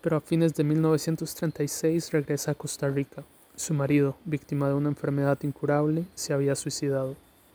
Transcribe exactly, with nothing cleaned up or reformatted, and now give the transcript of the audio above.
pero a fines de mil novecientos treinta y seis regresa a Costa Rica. Su marido, víctima de una enfermedad incurable, se había suicidado.